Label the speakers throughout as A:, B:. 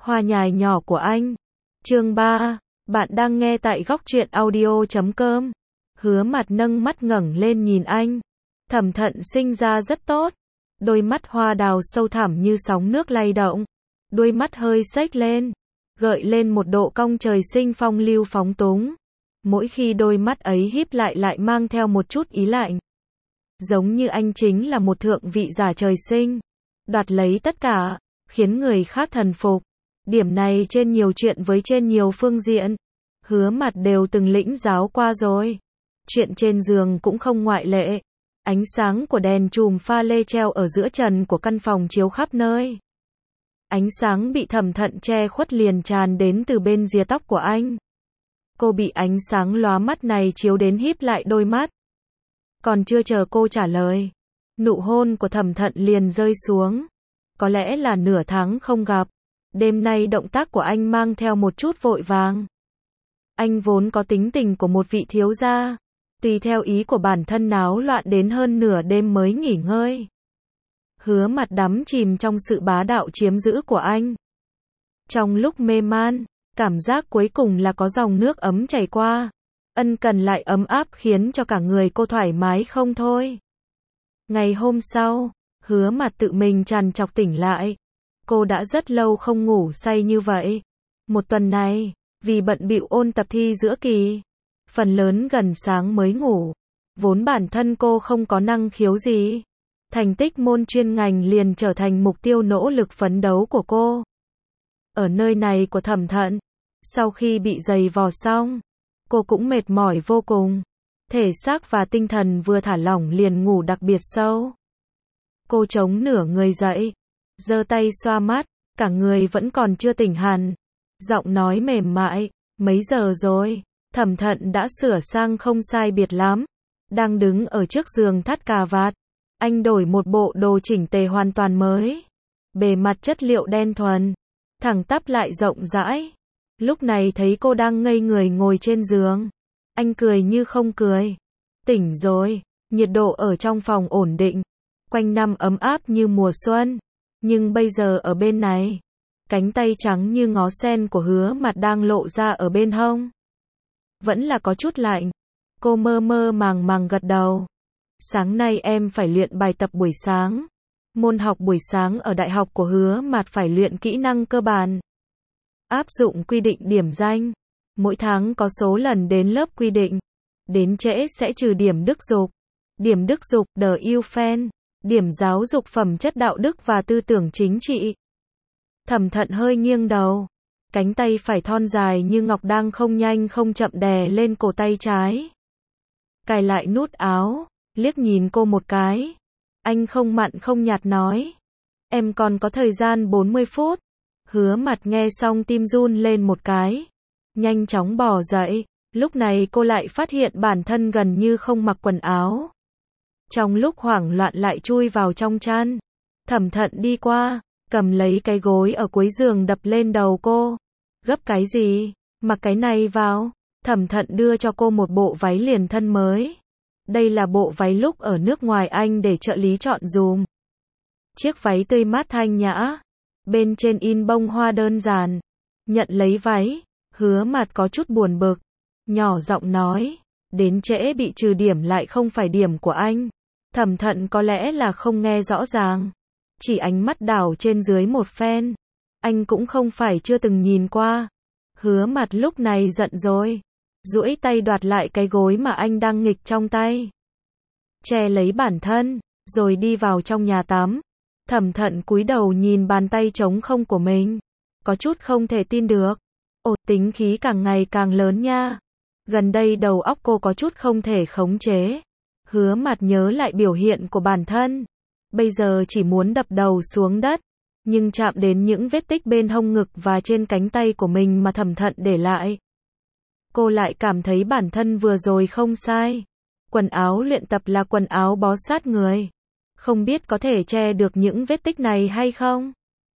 A: Hoa nhài nhỏ của anh. Chương 3. Bạn đang nghe tại góc truyện audio.com. Hứa Mặt nâng mắt ngẩng lên nhìn anh. Thẩm Thận sinh ra rất tốt. Đôi mắt hoa đào sâu thẳm như sóng nước lay động. Đôi mắt hơi xếch lên, gợi lên một độ cong trời sinh phong lưu phóng túng. Mỗi khi đôi mắt ấy híp lại mang theo một chút ý lạnh. Giống như anh chính là một thượng vị giả trời sinh, đoạt lấy tất cả, khiến người khác thần phục. Điểm này trên nhiều chuyện với trên nhiều phương diện, Hứa Mặt đều từng lĩnh giáo qua rồi. Chuyện trên giường cũng không ngoại lệ. Ánh sáng của đèn chùm pha lê treo ở giữa trần của căn phòng chiếu khắp nơi. Ánh sáng bị Thẩm Thận che khuất liền tràn đến từ bên rìa tóc của anh. Cô bị ánh sáng lóa mắt này chiếu đến híp lại đôi mắt. Còn chưa chờ cô trả lời, nụ hôn của Thẩm Thận liền rơi xuống. Có lẽ là nửa tháng không gặp, đêm nay động tác của anh mang theo một chút vội vàng. Anh vốn có tính tình của một vị thiếu gia, tùy theo ý của bản thân náo loạn đến hơn nửa đêm mới nghỉ ngơi. Hứa Mặt đắm chìm trong sự bá đạo chiếm giữ của anh. Trong lúc mê man, cảm giác cuối cùng là có dòng nước ấm chảy qua. Ân cần lại ấm áp khiến cho cả người cô thoải mái không thôi. Ngày hôm sau, Hứa Mặt tự mình trằn trọc tỉnh lại. Cô đã rất lâu không ngủ say như vậy. Một tuần này, vì bận bịu ôn tập thi giữa kỳ, phần lớn gần sáng mới ngủ. Vốn bản thân cô không có năng khiếu gì. Thành tích môn chuyên ngành liền trở thành mục tiêu nỗ lực phấn đấu của cô. Ở nơi này của Thẩm Thận, sau khi bị giày vò xong, cô cũng mệt mỏi vô cùng. Thể xác và tinh thần vừa thả lỏng liền ngủ đặc biệt sâu. Cô chống nửa người dậy, giơ tay xoa mắt, cả người vẫn còn chưa tỉnh hẳn. Giọng nói mềm mại, mấy giờ rồi? Thẩm Thận đã sửa sang không sai biệt lắm. Đang đứng ở trước giường thắt cà vạt. Anh đổi một bộ đồ chỉnh tề hoàn toàn mới. Bề mặt chất liệu đen thuần, thẳng tắp lại rộng rãi. Lúc này thấy cô đang ngây người ngồi trên giường. Anh cười như không cười. Tỉnh rồi, nhiệt độ ở trong phòng ổn định. Quanh năm ấm áp như mùa xuân. Nhưng bây giờ ở bên này, cánh tay trắng như ngó sen của Hứa Mặt đang lộ ra ở bên hông. Vẫn là có chút lạnh. Cô mơ mơ màng gật đầu. Sáng nay em phải luyện bài tập buổi sáng. Môn học buổi sáng ở đại học của Hứa Mặt phải luyện kỹ năng cơ bản. Áp dụng quy định điểm danh. Mỗi tháng có số lần đến lớp quy định. Đến trễ sẽ trừ điểm đức dục. Điểm đức dục, the Eufen. Điểm giáo dục phẩm chất đạo đức và tư tưởng chính trị. Thẩm Thận hơi nghiêng đầu. Cánh tay phải thon dài như ngọc đang không nhanh không chậm đè lên cổ tay trái. Cài lại nút áo, liếc nhìn cô một cái. Anh không mặn không nhạt nói. Em còn có thời gian 40 phút. Hứa Mặt nghe xong tim run lên một cái. Nhanh chóng bò dậy. Lúc này cô lại phát hiện bản thân gần như không mặc quần áo. Trong lúc hoảng loạn lại chui vào trong chăn. Thẩm Thận đi qua, cầm lấy cái gối ở cuối giường đập lên đầu cô. Gấp cái gì? Mặc cái này vào. Thẩm Thận đưa cho cô một bộ váy liền thân mới. Đây là bộ váy lúc ở nước ngoài anh để trợ lý chọn dùm. Chiếc váy tươi mát thanh nhã. Bên trên in bông hoa đơn giản. Nhận lấy váy, Hứa Mặt có chút buồn bực. Nhỏ giọng nói, đến trễ bị trừ điểm lại không phải điểm của anh. Thẩm Thận có lẽ là không nghe rõ ràng. Chỉ ánh mắt đảo trên dưới một phen. Anh cũng không phải chưa từng nhìn qua. Hứa Mặt lúc này giận rồi. Duỗi tay đoạt lại cái gối mà anh đang nghịch trong tay. Che lấy bản thân, rồi đi vào trong nhà tắm. Thẩm Thận cúi đầu nhìn bàn tay trống không của mình. Có chút không thể tin được. Ồ, tính khí càng ngày càng lớn nha. Gần đây đầu óc cô có chút không thể khống chế. Hứa Mặt nhớ lại biểu hiện của bản thân. Bây giờ chỉ muốn đập đầu xuống đất. Nhưng chạm đến những vết tích bên hông ngực và trên cánh tay của mình mà Thẩm Thận để lại. Cô lại cảm thấy bản thân vừa rồi không sai. Quần áo luyện tập là quần áo bó sát người. Không biết có thể che được những vết tích này hay không?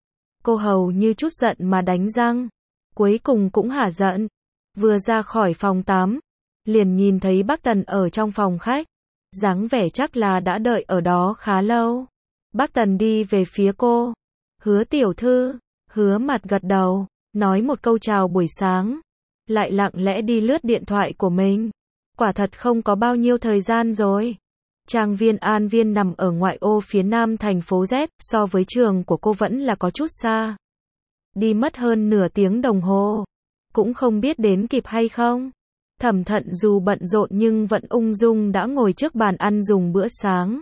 A: Cô hầu như chút giận mà đánh răng. Cuối cùng cũng hả giận. Vừa ra khỏi phòng tắm, liền nhìn thấy bác Tần ở trong phòng khách. Dáng vẻ chắc là đã đợi ở đó khá lâu. Bác Tần đi về phía cô. Hứa tiểu thư, Hứa Mạt gật đầu, nói một câu chào buổi sáng, lại lặng lẽ đi lướt điện thoại của mình. Quả thật không có bao nhiêu thời gian rồi. Trang viên An Viên nằm ở ngoại ô phía nam thành phố Z, so với trường của cô vẫn là có chút xa. Đi mất hơn nửa tiếng đồng hồ, cũng không biết đến kịp hay không. Thẩm Thận dù bận rộn nhưng vẫn ung dung đã ngồi trước bàn ăn dùng bữa sáng.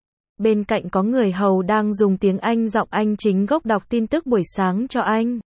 A: Bên cạnh có người hầu đang dùng tiếng Anh giọng Anh chính gốc đọc tin tức buổi sáng cho anh.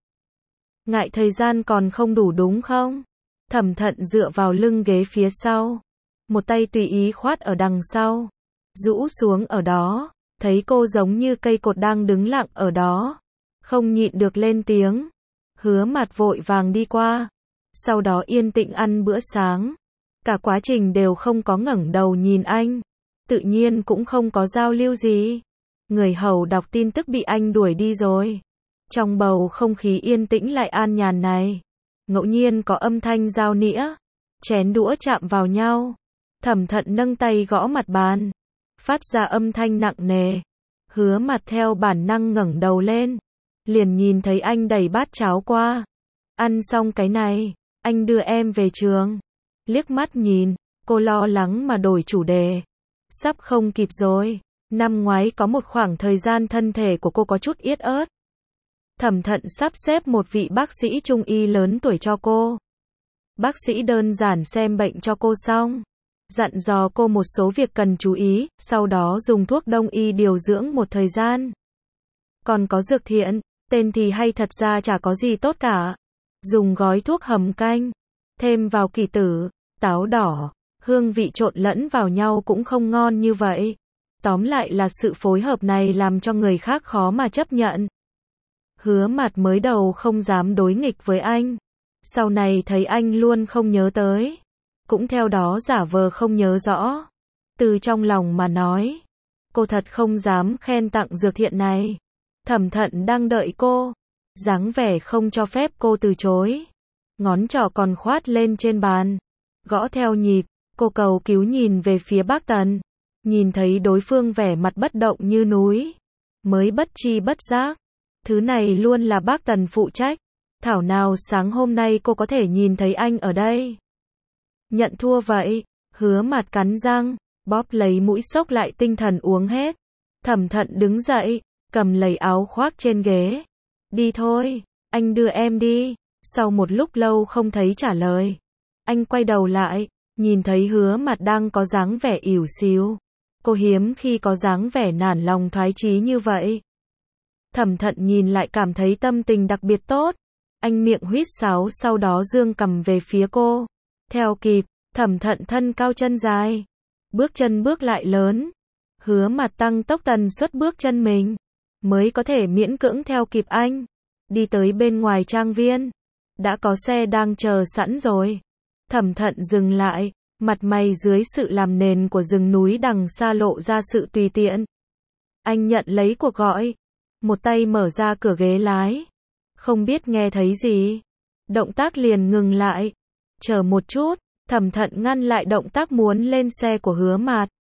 A: Ngại thời gian còn không đủ đúng không? Thẩm Thận dựa vào lưng ghế phía sau, một tay tùy ý khoát ở đằng sau, rũ xuống ở đó, thấy cô giống như cây cột đang đứng lặng ở đó, không nhịn được lên tiếng. Hứa Mạt vội vàng đi qua, sau đó yên tĩnh ăn bữa sáng, cả quá trình đều không có ngẩng đầu nhìn anh, tự nhiên cũng không có giao lưu gì. Người hầu đọc tin tức bị anh đuổi đi rồi. Trong bầu không khí yên tĩnh lại an nhàn này, ngẫu nhiên có âm thanh dao nĩa, chén đũa chạm vào nhau. Thẩm Thận nâng tay gõ mặt bàn, phát ra âm thanh nặng nề. Hứa Mạt theo bản năng ngẩng đầu lên, liền nhìn thấy anh đẩy bát cháo qua. Ăn xong cái này, anh đưa em về trường. Liếc mắt nhìn, cô lo lắng mà đổi chủ đề. Sắp không kịp rồi. Năm ngoái có một khoảng thời gian thân thể của cô có chút yết ớt. Thẩm Thận sắp xếp một vị bác sĩ trung y lớn tuổi cho cô. Bác sĩ đơn giản xem bệnh cho cô xong, dặn dò cô một số việc cần chú ý, sau đó dùng thuốc đông y điều dưỡng một thời gian. Còn có dược thiện, tên thì hay thật ra chả có gì tốt cả. Dùng gói thuốc hầm canh, thêm vào kỳ tử, táo đỏ, hương vị trộn lẫn vào nhau cũng không ngon như vậy. Tóm lại là sự phối hợp này làm cho người khác khó mà chấp nhận. Hứa Mạt mới đầu không dám đối nghịch với anh, sau này thấy anh luôn không nhớ tới, cũng theo đó giả vờ không nhớ rõ. Từ trong lòng mà nói, cô thật không dám khen tặng dược thiện này. Thẩm Thận đang đợi cô, dáng vẻ không cho phép cô từ chối. Ngón trỏ còn khoát lên trên bàn, gõ theo nhịp. Cô cầu cứu nhìn về phía bác Tần, nhìn thấy đối phương vẻ mặt bất động như núi, mới bất tri bất giác. Thứ này luôn là bác Tần phụ trách. Thảo nào sáng hôm nay cô có thể nhìn thấy anh ở đây. Nhận thua vậy. Hứa Mạt cắn răng, bóp lấy mũi xốc lại tinh thần uống hết. Thẩm Thận đứng dậy, cầm lấy áo khoác trên ghế. Đi thôi, anh đưa em đi. Sau một lúc lâu không thấy trả lời, anh quay đầu lại, nhìn thấy Hứa Mạt đang có dáng vẻ ỉu xìu. Cô hiếm khi có dáng vẻ nản lòng thoái chí như vậy. Thẩm Thận nhìn lại cảm thấy tâm tình đặc biệt tốt. Anh miệng huýt sáo sau đó dương cầm về phía cô. Theo kịp, Thẩm Thận thân cao chân dài, bước chân bước lại lớn. Hứa Mạt tăng tốc tần suất bước chân mình, mới có thể miễn cưỡng theo kịp anh. Đi tới bên ngoài trang viên, đã có xe đang chờ sẵn rồi. Thẩm Thận dừng lại, mặt mày dưới sự làm nền của rừng núi đằng xa lộ ra sự tùy tiện. Anh nhận lấy cuộc gọi, một tay mở ra cửa ghế lái. Không biết nghe thấy gì, động tác liền ngừng lại. Chờ một chút, Thẩm Thận ngăn lại động tác muốn lên xe của Hứa Mạt.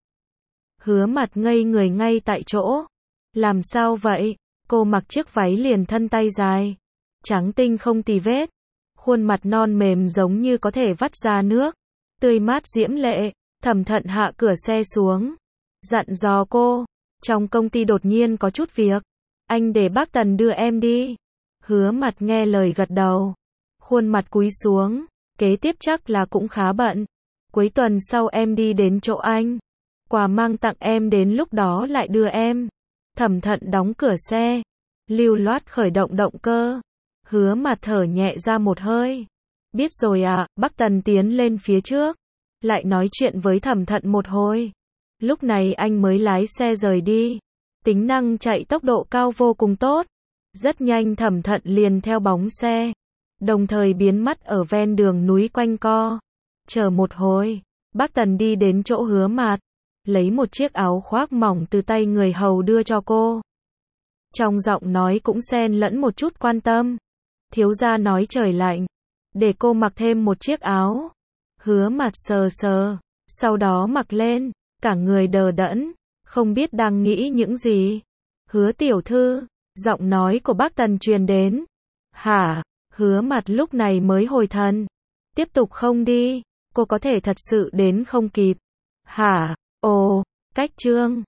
A: Hứa Mạt ngây người ngay tại chỗ. Làm sao vậy? Cô mặc chiếc váy liền thân tay dài, trắng tinh không tì vết, khuôn mặt non mềm giống như có thể vắt ra nước, tươi mát diễm lệ. Thẩm Thận hạ cửa xe xuống, dặn dò cô, trong công ty đột nhiên có chút việc, anh để bác Tần đưa em đi. Hứa Mạt nghe lời gật đầu, khuôn mặt cúi xuống, kế tiếp chắc là cũng khá bận. Cuối tuần sau em đi đến chỗ anh, quà mang tặng em đến lúc đó lại đưa em. Thẩm Thận đóng cửa xe, lưu loát khởi động động cơ. Hứa Mạt thở nhẹ ra một hơi. Biết rồi à, bác Tần tiến lên phía trước, lại nói chuyện với Thẩm Thận một hồi. Lúc này anh mới lái xe rời đi. Tính năng chạy tốc độ cao vô cùng tốt. Rất nhanh Thẩm Thận liền theo bóng xe, đồng thời biến mất ở ven đường núi quanh co. Chờ một hồi, bác Tần đi đến chỗ Hứa Mạt, lấy một chiếc áo khoác mỏng từ tay người hầu đưa cho cô. Trong giọng nói cũng xen lẫn một chút quan tâm. Thiếu gia nói trời lạnh, để cô mặc thêm một chiếc áo. Hứa Mạt sờ sờ, sau đó mặc lên, cả người đờ đẫn, không biết đang nghĩ những gì. Hứa tiểu thư, Giọng nói của bác Tần truyền đến. Hả? Hứa Mặt lúc này mới hồi thần. Tiếp tục không đi, cô có thể thật sự đến không kịp. Hả? Ồ, cách Trương